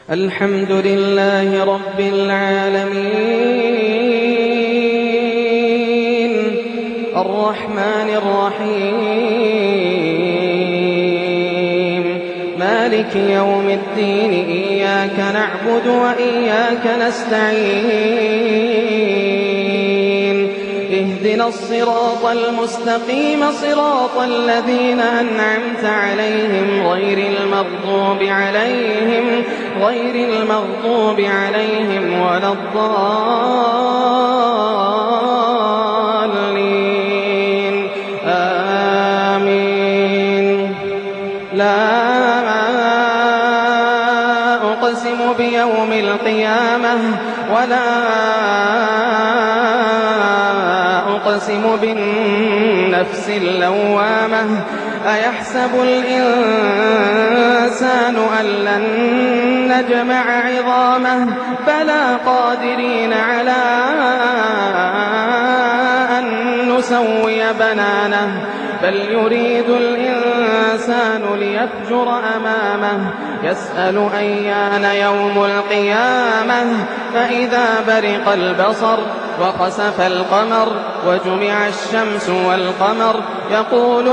الحمد لله رب العالمين الرحمن الرحيم مالك يوم الدين إياك نعبد وإياك نستعين اهدنا الصراط المستقيم صراط الذين أنعمت عليهم غير المغضوب عليهم ولا الضالين آمين. لا أقسم بيوم القيامة ولا أقسم بالنفس اللوامة أيحسب الإنسان أن لن نجمع عظامه بلى قادرين على أن نسوي بنانه بل يريد الإنسان ليفجر أمامه يسأل أيان يوم القيامة فإذا برق البصر وخسف القمر وجمع الشمس والقمر يقول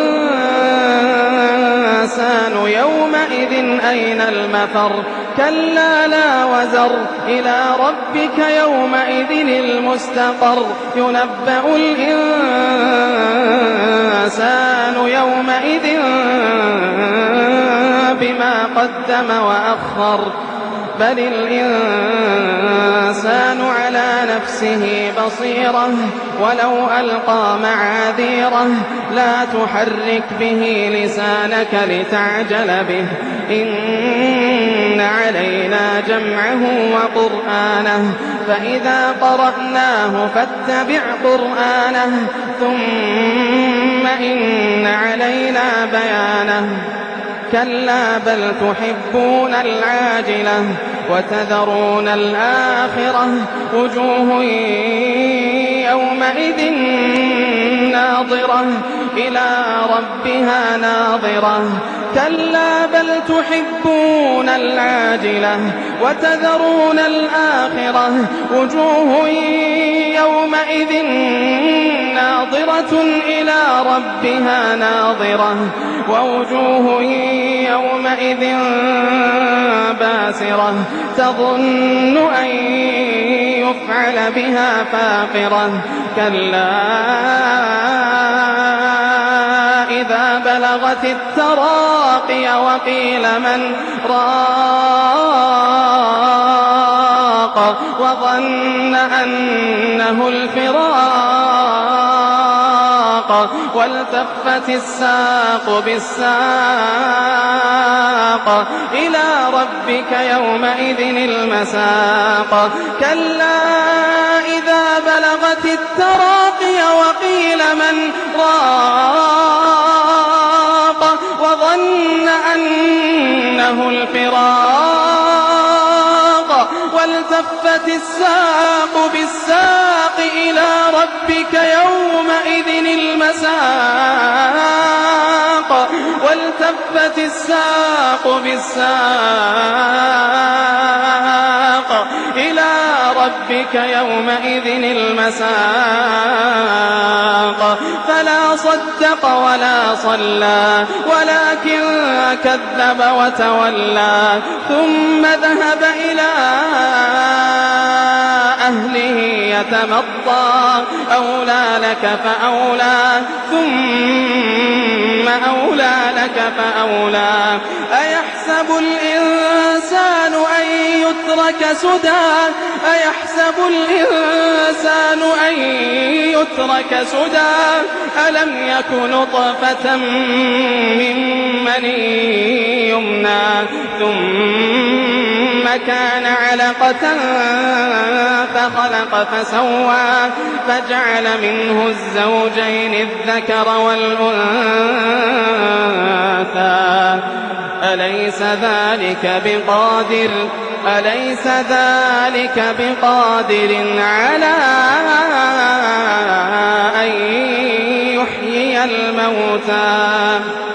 الإنسان يومئذ أين المفر كلا لا وزر إلى ربك يومئذ المستقر ينبأ الإنسان يومئذ بما قدم وأخر بل الإنسان على نفسه بصيرة ولو ألقى معاذيره لا تحرك به لسانك لتعجل به إن علينا جمعه وقرآنه فإذا قرأناه فاتبع قرآنه ثم إن علينا بيانه كلا بل تحبون العاجلة وتذرون الآخرة وجوه يومئذ ناظرة إلى ربها ناظرة كلا بل تحبون العاجلة وتذرون الآخرة وجوه يومئذ ناظرة إلى ربها ناظرة ووجوه يومئذ باسرة تظن أن يفعل بها فاقرة كلا إذا بلغت التراقي وقيل من راق وظن أنه الفراق والتفت الساق بالساق إلى ربك يومئذ المساق كلا إذا بلغت التراقي وقيل من راق وظن أنه الفراق والتفت الساق بالساق إلى ربك يومئذ المساق والتفت الساق بالساق إلى ربك يومئذ المساق فلا صدق ولا صلى ولكن كذب وتولى ثم ذهب إلى أهله يتمطى أولى لك فأولى ثم أولى لك فأولى أيحسب الإنسان أن يترك سدى أيحسب الإنسان أن يترك سدى ألم يك نطفة من مني يمنى ثم كان علقة فخلق فسوى فجعل منه الزوجين الذكر والأنثى أليس ذلك بقادر على أن يحيي الموتى